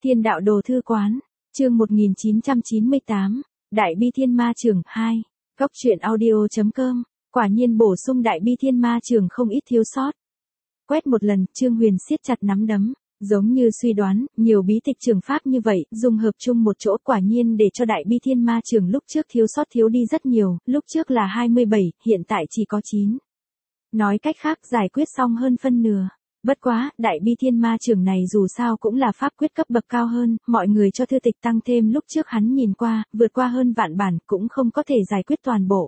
Thiên đạo đồ thư quán, chương 1998, Đại Bi Thiên Ma Trường 2, Góc truyện audio.com, quả nhiên bổ sung Đại Bi Thiên Ma Trường không ít thiếu sót. Quét một lần, Trương Huyền siết chặt nắm đấm, giống như suy đoán, nhiều bí tịch trường pháp như vậy, dung hợp chung một chỗ quả nhiên để cho Đại Bi Thiên Ma Trường lúc trước thiếu sót thiếu đi rất nhiều, lúc trước là 27, hiện tại chỉ có 9. Nói cách khác giải quyết xong hơn phân nửa. Bất quá, Đại Bi Thiên Ma Trường này dù sao cũng là pháp quyết cấp bậc cao hơn, mọi người cho thư tịch tăng thêm lúc trước hắn nhìn qua, vượt qua hơn vạn bản cũng không có thể giải quyết toàn bộ.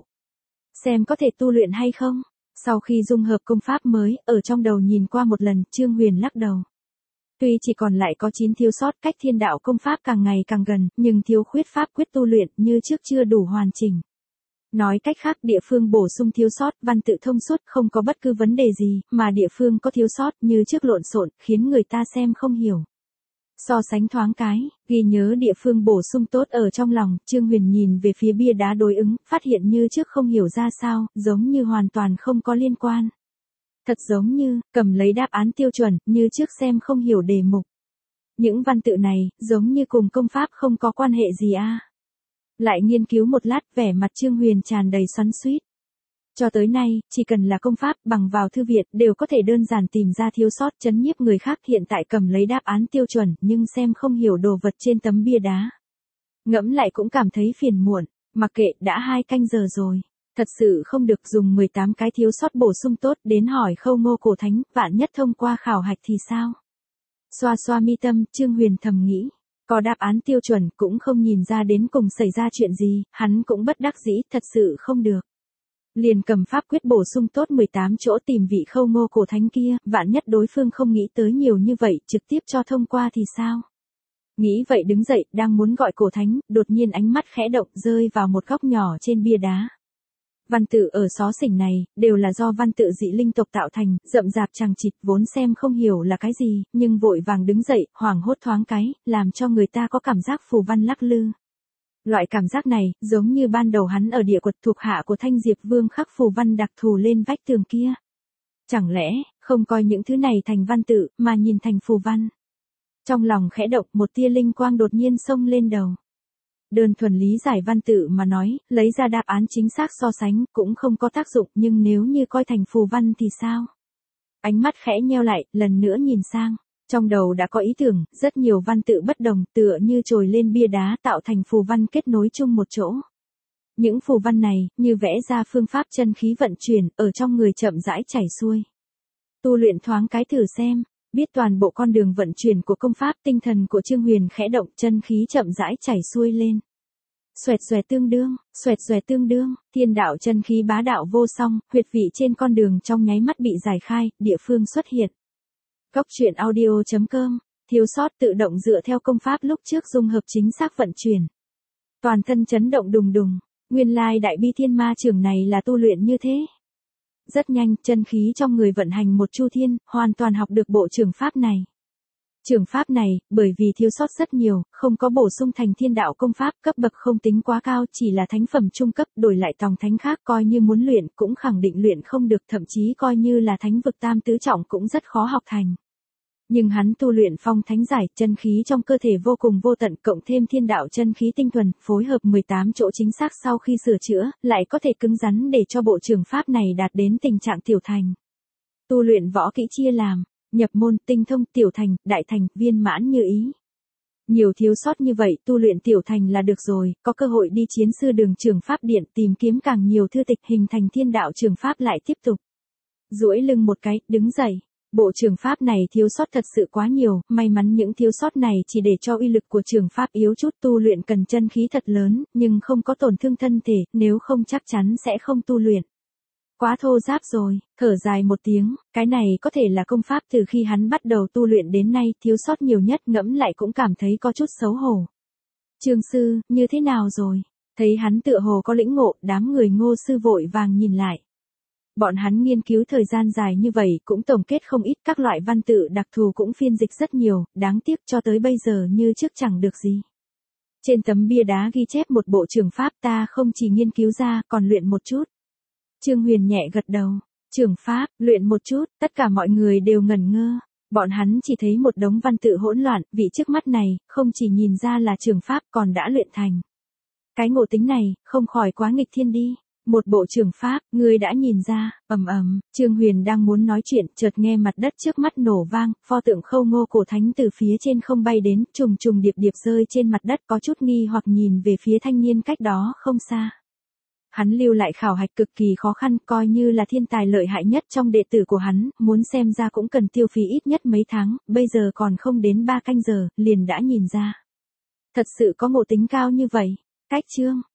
Xem có thể tu luyện hay không? Sau khi dung hợp công pháp mới, ở trong đầu nhìn qua một lần, Trương Huyền lắc đầu. Tuy chỉ còn lại có 9 thiếu sót, cách thiên đạo công pháp càng ngày càng gần, nhưng thiếu khuyết pháp quyết tu luyện như trước chưa đủ hoàn chỉnh. Nói cách khác địa phương bổ sung thiếu sót, văn tự thông suốt không có bất cứ vấn đề gì, mà địa phương có thiếu sót như trước lộn xộn, khiến người ta xem không hiểu. So sánh thoáng cái, ghi nhớ địa phương bổ sung tốt ở trong lòng, Trương Huyền nhìn về phía bia đá đối ứng, phát hiện như trước không hiểu ra sao, giống như hoàn toàn không có liên quan. Thật giống như, cầm lấy đáp án tiêu chuẩn, như trước xem không hiểu đề mục. Những văn tự này, giống như cùng công pháp không có quan hệ gì a. Lại nghiên cứu một lát, vẻ mặt Trương Huyền tràn đầy xoắn xuýt. Cho tới nay, chỉ cần là công pháp bằng vào thư viện đều có thể đơn giản tìm ra thiếu sót chấn nhiếp người khác, hiện tại cầm lấy đáp án tiêu chuẩn nhưng xem không hiểu đồ vật trên tấm bia đá. Ngẫm lại cũng cảm thấy phiền muộn, mặc kệ đã 2 canh giờ rồi. Thật sự không được dùng 18 cái thiếu sót bổ sung tốt đến hỏi Khâu Ngô Cổ Thánh, vạn nhất thông qua khảo hạch thì sao? Xoa xoa mi tâm, Trương Huyền thầm nghĩ. Có đáp án tiêu chuẩn cũng không nhìn ra đến cùng xảy ra chuyện gì, hắn cũng bất đắc dĩ, thật sự không được. Liền cầm pháp quyết bổ sung tốt 18 chỗ tìm vị Khâu Ngô Cổ Thánh kia, vạn nhất đối phương không nghĩ tới nhiều như vậy, trực tiếp cho thông qua thì sao? Nghĩ vậy đứng dậy, đang muốn gọi Cổ Thánh, đột nhiên ánh mắt khẽ động rơi vào một góc nhỏ trên bia đá. Văn tự ở xó xỉnh này, đều là do văn tự dị linh tộc tạo thành, rậm rạp chằng chịt vốn xem không hiểu là cái gì, nhưng vội vàng đứng dậy, hoảng hốt thoáng cái, làm cho người ta có cảm giác phù văn lắc lư. Loại cảm giác này, giống như ban đầu hắn ở địa quật thuộc hạ của Thanh Diệp Vương khắc phù văn đặc thù lên vách tường kia. Chẳng lẽ, không coi những thứ này thành văn tự, mà nhìn thành phù văn. Trong lòng khẽ động, một tia linh quang đột nhiên xông lên đầu. Đơn thuần lý giải văn tự mà nói, lấy ra đáp án chính xác so sánh cũng không có tác dụng, nhưng nếu như coi thành phù văn thì sao? Ánh mắt khẽ nheo lại, lần nữa nhìn sang, trong đầu đã có ý tưởng, rất nhiều văn tự bất đồng, tựa như trồi lên bia đá tạo thành phù văn kết nối chung một chỗ. Những phù văn này, như vẽ ra phương pháp chân khí vận chuyển, ở trong người chậm rãi chảy xuôi. Tu luyện thoáng cái thử xem. Biết toàn bộ con đường vận chuyển của công pháp, tinh thần của Trương Huyền khẽ động, chân khí chậm rãi chảy xuôi lên. Xoẹt xoẹt tương đương, thiên đạo chân khí bá đạo vô song, huyệt vị trên con đường trong nháy mắt bị giải khai, địa phương xuất hiện. Góc truyện audio.com, thiếu sót tự động dựa theo công pháp lúc trước dung hợp chính xác vận chuyển. Toàn thân chấn động đùng đùng, nguyên lai Đại Bi Thiên Ma Trường này là tu luyện như thế. Rất nhanh, chân khí trong người vận hành một chu thiên, hoàn toàn học được bộ trường pháp này. Trường pháp này, bởi vì thiếu sót rất nhiều, không có bổ sung thành thiên đạo công pháp, cấp bậc không tính quá cao, chỉ là thánh phẩm trung cấp, đổi lại tòng thánh khác coi như muốn luyện cũng khẳng định luyện không được, thậm chí coi như là thánh vực tam tứ trọng cũng rất khó học thành. Nhưng hắn tu luyện phong thánh giải, chân khí trong cơ thể vô cùng vô tận, cộng thêm thiên đạo chân khí tinh thuần, phối hợp 18 chỗ chính xác sau khi sửa chữa, lại có thể cứng rắn để cho bộ trường pháp này đạt đến tình trạng tiểu thành. Tu luyện võ kỹ chia làm, nhập môn, tinh thông, tiểu thành, đại thành, viên mãn như ý. Nhiều thiếu sót như vậy, tu luyện tiểu thành là được rồi, có cơ hội đi chiến sư đường trường pháp điện tìm kiếm càng nhiều thư tịch hình thành thiên đạo trường pháp lại tiếp tục. Duỗi lưng một cái, đứng dậy. Bộ trường pháp này thiếu sót thật sự quá nhiều, may mắn những thiếu sót này chỉ để cho uy lực của trường pháp yếu chút, tu luyện cần chân khí thật lớn, nhưng không có tổn thương thân thể, nếu không chắc chắn sẽ không tu luyện. Quá thô ráp rồi, thở dài một tiếng, cái này có thể là công pháp từ khi hắn bắt đầu tu luyện đến nay, thiếu sót nhiều nhất, ngẫm lại cũng cảm thấy có chút xấu hổ. Trương sư, như thế nào rồi? Thấy hắn tựa hồ có lĩnh ngộ, đám người Ngô sư vội vàng nhìn lại. Bọn hắn nghiên cứu thời gian dài như vậy cũng tổng kết không ít, các loại văn tự đặc thù cũng phiên dịch rất nhiều, đáng tiếc cho tới bây giờ như trước chẳng được gì. Trên tấm bia đá ghi chép một bộ trường pháp, ta không chỉ nghiên cứu ra, còn luyện một chút. Trương Huyền nhẹ gật đầu, trường pháp, luyện một chút, tất cả mọi người đều ngẩn ngơ. Bọn hắn chỉ thấy một đống văn tự hỗn loạn, vị trước mắt này, không chỉ nhìn ra là trường pháp còn đã luyện thành. Cái ngộ tính này, không khỏi quá nghịch thiên đi. Một bộ trường pháp, ngươi đã nhìn ra, Trương Huyền đang muốn nói chuyện, chợt nghe mặt đất trước mắt nổ vang, pho tượng Khâu Ngô cổ thánh từ phía trên không bay đến, trùng trùng điệp điệp rơi trên mặt đất, có chút nghi hoặc nhìn về phía thanh niên cách đó không xa. Hắn lưu lại khảo hạch cực kỳ khó khăn, coi như là thiên tài lợi hại nhất trong đệ tử của hắn, muốn xem ra cũng cần tiêu phí ít nhất mấy tháng, bây giờ còn không đến 3 canh giờ, liền đã nhìn ra. Thật sự có ngộ tính cao như vậy. Cách chương